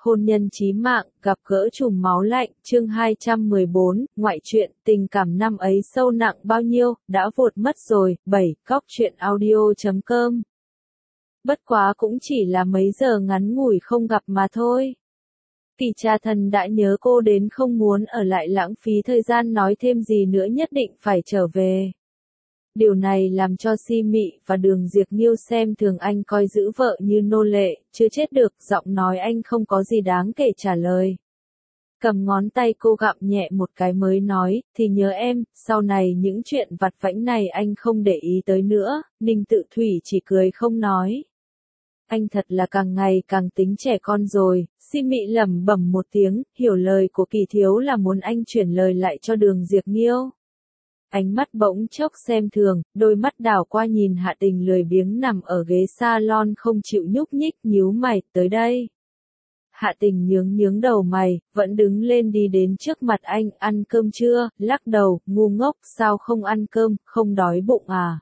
hôn nhân chí mạng, gặp gỡ trùm máu lạnh, chương 214, ngoại truyện, tình cảm năm ấy sâu nặng bao nhiêu, đã vụt mất rồi, 7, góc truyện audio.com. Bất quá cũng chỉ là mấy giờ ngắn ngủi không gặp mà thôi. Kỳ Trà Thần đã nhớ cô đến không muốn ở lại lãng phí thời gian nói thêm gì nữa, nhất định phải trở về. Điều này làm cho Si Mị và Đường Diệp Nghiêu xem thường anh, coi giữ vợ như nô lệ, chưa chết được, giọng nói anh không có gì đáng kể trả lời. Cầm ngón tay cô gặm nhẹ một cái mới nói, thì nhớ em, sau này những chuyện vặt vãnh này anh không để ý tới nữa. Ninh Tự Thủy chỉ cười không nói. Anh thật là càng ngày càng tính trẻ con rồi. Si Mị lẩm bẩm một tiếng, hiểu lời của Kỳ thiếu là muốn anh chuyển lời lại cho Đường Diệp Nghiêu. Ánh mắt bỗng chốc xem thường, đôi mắt đảo qua nhìn Hạ Tình lười biếng nằm ở ghế salon không chịu nhúc nhích, nhíu mày, tới đây. Hạ Tình nhướng đầu mày, vẫn đứng lên đi đến trước mặt anh, ăn cơm chưa, lắc đầu, ngu ngốc, sao không ăn cơm, không đói bụng à.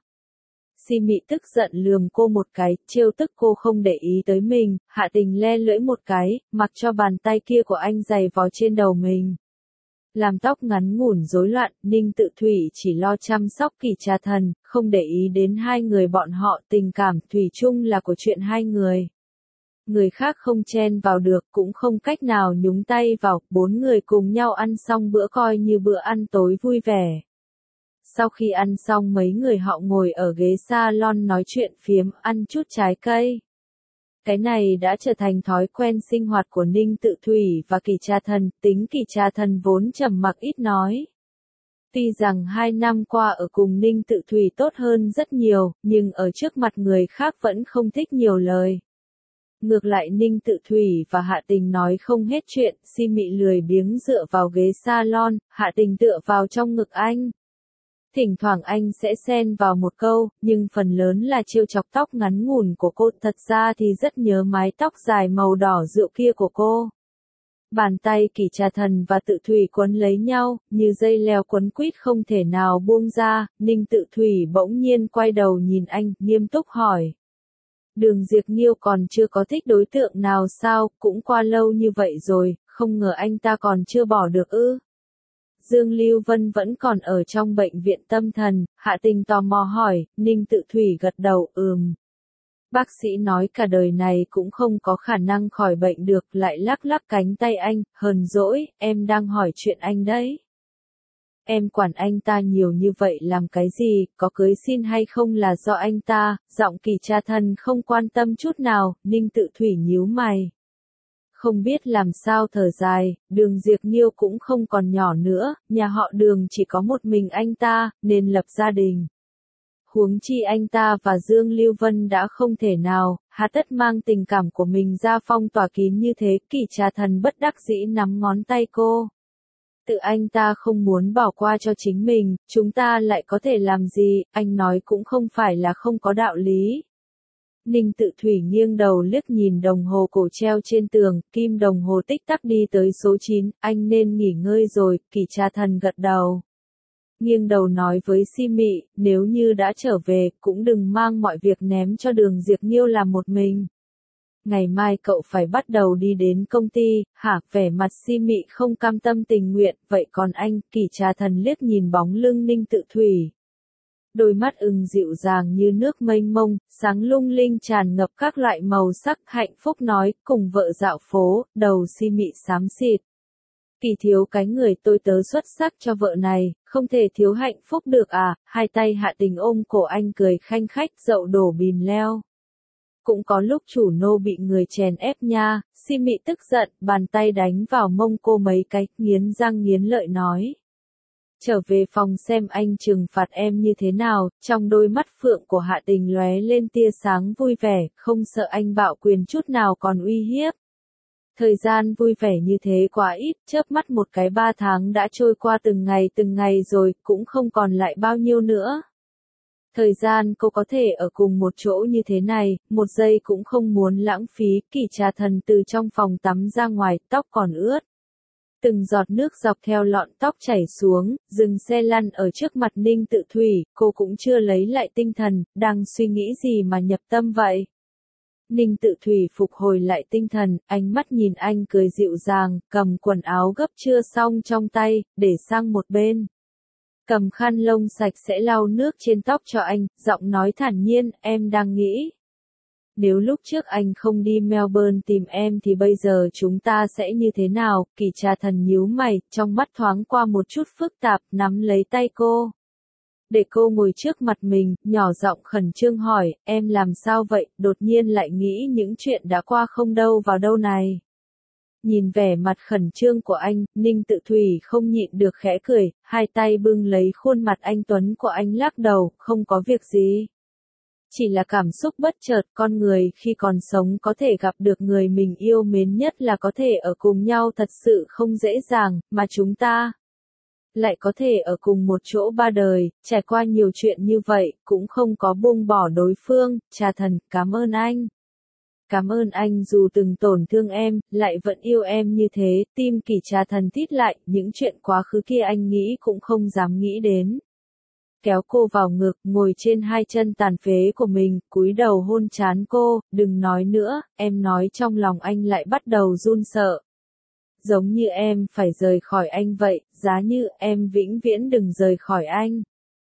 Si Mị tức giận lườm cô một cái, trêu tức cô không để ý tới mình. Hạ Tình le lưỡi một cái, mặc cho bàn tay kia của anh giày vò trên đầu mình. Làm tóc ngắn ngủn rối loạn, Ninh Tự Thủy chỉ lo chăm sóc Kỳ Trà Thần, không để ý đến hai người bọn họ, tình cảm thủy chung là của chuyện hai người. Người khác không chen vào được, cũng không cách nào nhúng tay vào, bốn người cùng nhau ăn xong bữa coi như bữa ăn tối vui vẻ. Sau khi ăn xong mấy người họ ngồi ở ghế salon nói chuyện phiếm, ăn chút trái cây. Cái này đã trở thành thói quen sinh hoạt của Ninh Tự Thủy và Kỳ Trà Thần, tính Kỳ Trà Thần vốn trầm mặc ít nói. Tuy rằng 2 năm qua ở cùng Ninh Tự Thủy tốt hơn rất nhiều, nhưng ở trước mặt người khác vẫn không thích nhiều lời. Ngược lại Ninh Tự Thủy và Hạ Tình nói không hết chuyện, Si Mị lười biếng dựa vào ghế salon, Hạ Tình tựa vào trong ngực anh. Thỉnh thoảng anh sẽ xen vào một câu, nhưng phần lớn là trêu chọc tóc ngắn ngủn của cô, thật ra thì rất nhớ mái tóc dài màu đỏ rượu kia của cô. Bàn tay Kỳ Trà Thần và Tự Thủy quấn lấy nhau, như dây leo quấn quýt không thể nào buông ra. Ninh Tự Thủy bỗng nhiên quay đầu nhìn anh, nghiêm túc hỏi. Đường Diệp Nghiêu còn chưa có thích đối tượng nào sao, cũng qua lâu như vậy rồi, không ngờ anh ta còn chưa bỏ được ư. Dương Lưu Vân vẫn còn ở trong bệnh viện tâm thần, Hạ Tình tò mò hỏi, Ninh Tự Thủy gật đầu, Bác sĩ nói cả đời này cũng không có khả năng khỏi bệnh được, lại lắc lắc cánh tay anh, hờn dỗi, em đang hỏi chuyện anh đấy. Em quản anh ta nhiều như vậy làm cái gì, có cưới xin hay không là do anh ta, giọng Kỳ Trà Thần không quan tâm chút nào. Ninh Tự Thủy nhíu mày. Không biết làm sao thở dài, Đường Diệp Nghiêu cũng không còn nhỏ nữa, nhà họ Đường chỉ có một mình anh ta, nên lập gia đình. Huống chi anh ta và Dương Lưu Vân đã không thể nào, hà tất mang tình cảm của mình ra phong tỏa kín như thế. Kỳ Trà Thần bất đắc dĩ nắm ngón tay cô. Tự anh ta không muốn bỏ qua cho chính mình, chúng ta lại có thể làm gì, anh nói cũng không phải là không có đạo lý. Ninh Tự Thủy nghiêng đầu liếc nhìn đồng hồ cổ treo trên tường, kim đồng hồ tích tắc đi tới số 9, anh nên nghỉ ngơi rồi. Kỳ Trà Thần gật đầu. Nghiêng đầu nói với Si Mị, nếu như đã trở về, cũng đừng mang mọi việc ném cho Đường Diệp Nghiêu làm một mình. Ngày mai cậu phải bắt đầu đi đến công ty, hả? Vẻ mặt Si Mị không cam tâm tình nguyện, vậy còn anh? Kỳ Trà Thần liếc nhìn bóng lưng Ninh Tự Thủy. Đôi mắt dịu dàng như nước mênh mông, sáng lung linh tràn ngập các loại màu sắc, hạnh phúc nói, cùng vợ dạo phố, đầu Si Mị xám xịt. Kỳ thiếu cái người tôi tớ xuất sắc cho vợ này, không thể thiếu hạnh phúc được à? Hai tay Hạ Tình ôm cổ anh cười khanh khách, dậu đổ bìm leo. Cũng có lúc chủ nô bị người chèn ép nha. Si Mị tức giận, bàn tay đánh vào mông cô mấy cái, nghiến răng nghiến lợi nói. Trở về phòng xem anh trừng phạt em như thế nào. Trong đôi mắt phượng của Hạ Tình lóe lên tia sáng vui vẻ, không sợ anh bạo quyền chút nào còn uy hiếp. Thời gian vui vẻ như thế quá ít, chớp mắt một cái 3 tháng đã trôi qua từng ngày rồi, cũng không còn lại bao nhiêu nữa. Thời gian cô có thể ở cùng một chỗ như thế này, một giây cũng không muốn lãng phí. Kỳ Trà Thần từ trong phòng tắm ra ngoài, tóc còn ướt. Từng giọt nước dọc theo lọn tóc chảy xuống, dừng xe lăn ở trước mặt Ninh Tự Thủy, cô cũng chưa lấy lại tinh thần, đang suy nghĩ gì mà nhập tâm vậy. Ninh Tự Thủy phục hồi lại tinh thần, ánh mắt nhìn anh cười dịu dàng, cầm quần áo gấp chưa xong trong tay, để sang một bên. Cầm khăn lông sạch sẽ lau nước trên tóc cho anh, giọng nói thản nhiên, em đang nghĩ. Nếu lúc trước anh không đi Melbourne tìm em thì bây giờ chúng ta sẽ như thế nào? Kỳ Trà Thần nhíu mày, trong mắt thoáng qua một chút phức tạp, nắm lấy tay cô. Để cô ngồi trước mặt mình, nhỏ giọng khẩn trương hỏi, em làm sao vậy? Đột nhiên lại nghĩ những chuyện đã qua không đâu vào đâu này. Nhìn vẻ mặt khẩn trương của anh, Ninh Tự Thủy không nhịn được khẽ cười, hai tay bưng lấy khuôn mặt anh tuấn của anh lắc đầu, không có việc gì. Chỉ là cảm xúc bất chợt, con người khi còn sống có thể gặp được người mình yêu mến nhất là có thể ở cùng nhau thật sự không dễ dàng, mà chúng ta lại có thể ở cùng một chỗ ba đời, trải qua nhiều chuyện như vậy, cũng không có buông bỏ đối phương. Trà Thần, cảm ơn anh. Cảm ơn anh dù từng tổn thương em, lại vẫn yêu em như thế. Tim Kỳ Trà Thần thít lại, những chuyện quá khứ kia anh nghĩ cũng không dám nghĩ đến. Kéo cô vào ngực, ngồi trên hai chân tàn phế của mình, cúi đầu hôn trán cô, đừng nói nữa, em nói trong lòng anh lại bắt đầu run sợ. Giống như em phải rời khỏi anh vậy, giá như em vĩnh viễn đừng rời khỏi anh.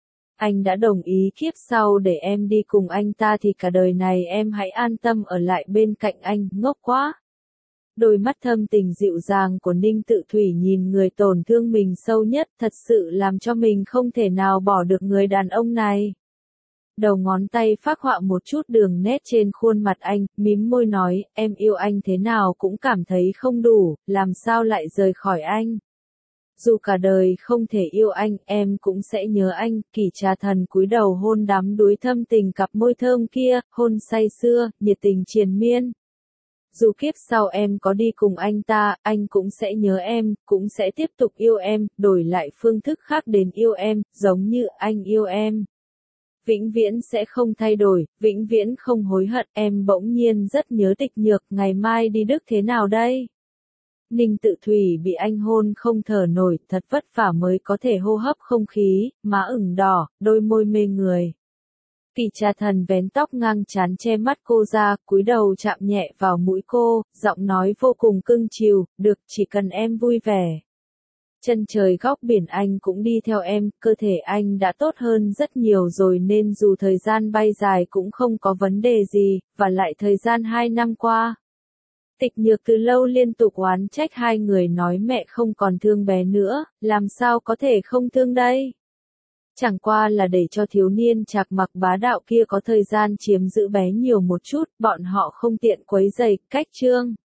Anh đã đồng ý kiếp sau để em đi cùng anh ta thì cả đời này em hãy an tâm ở lại bên cạnh anh, ngốc quá. Đôi mắt thâm tình dịu dàng của Ninh Tự Thủy nhìn người tổn thương mình sâu nhất thật sự làm cho mình không thể nào bỏ được người đàn ông này. Đầu ngón tay phác họa một chút đường nét trên khuôn mặt anh, mím môi nói, em yêu anh thế nào cũng cảm thấy không đủ, làm sao lại rời khỏi anh. Dù cả đời không thể yêu anh, em cũng sẽ nhớ anh. Kỳ Trà Thần cúi đầu hôn đắm đuối thâm tình cặp môi thơm kia, hôn say sưa, nhiệt tình triền miên. Dù kiếp sau em có đi cùng anh ta, anh cũng sẽ nhớ em, cũng sẽ tiếp tục yêu em, đổi lại phương thức khác đến yêu em, giống như anh yêu em. Vĩnh viễn sẽ không thay đổi, vĩnh viễn không hối hận. Em bỗng nhiên rất nhớ Tịch Nhược, ngày mai đi Đức thế nào đây? Ninh Tự Thủy bị anh hôn không thở nổi, thật vất vả mới có thể hô hấp không khí, má ửng đỏ, đôi môi mê người. Kỳ Trà Thần vén tóc ngang trán che mắt cô ra, cúi đầu chạm nhẹ vào mũi cô, giọng nói vô cùng cưng chiều, được, chỉ cần em vui vẻ. Chân trời góc biển anh cũng đi theo em, cơ thể anh đã tốt hơn rất nhiều rồi nên dù thời gian bay dài cũng không có vấn đề gì, và lại thời gian 2 năm qua. Tịch Nhược từ lâu liên tục oán trách hai người nói mẹ không còn thương bé nữa, làm sao có thể không thương đây? Chẳng qua là để cho thiếu niên Trạc Mặc bá đạo kia có thời gian chiếm giữ bé nhiều một chút, bọn họ không tiện quấy rầy. Cách chương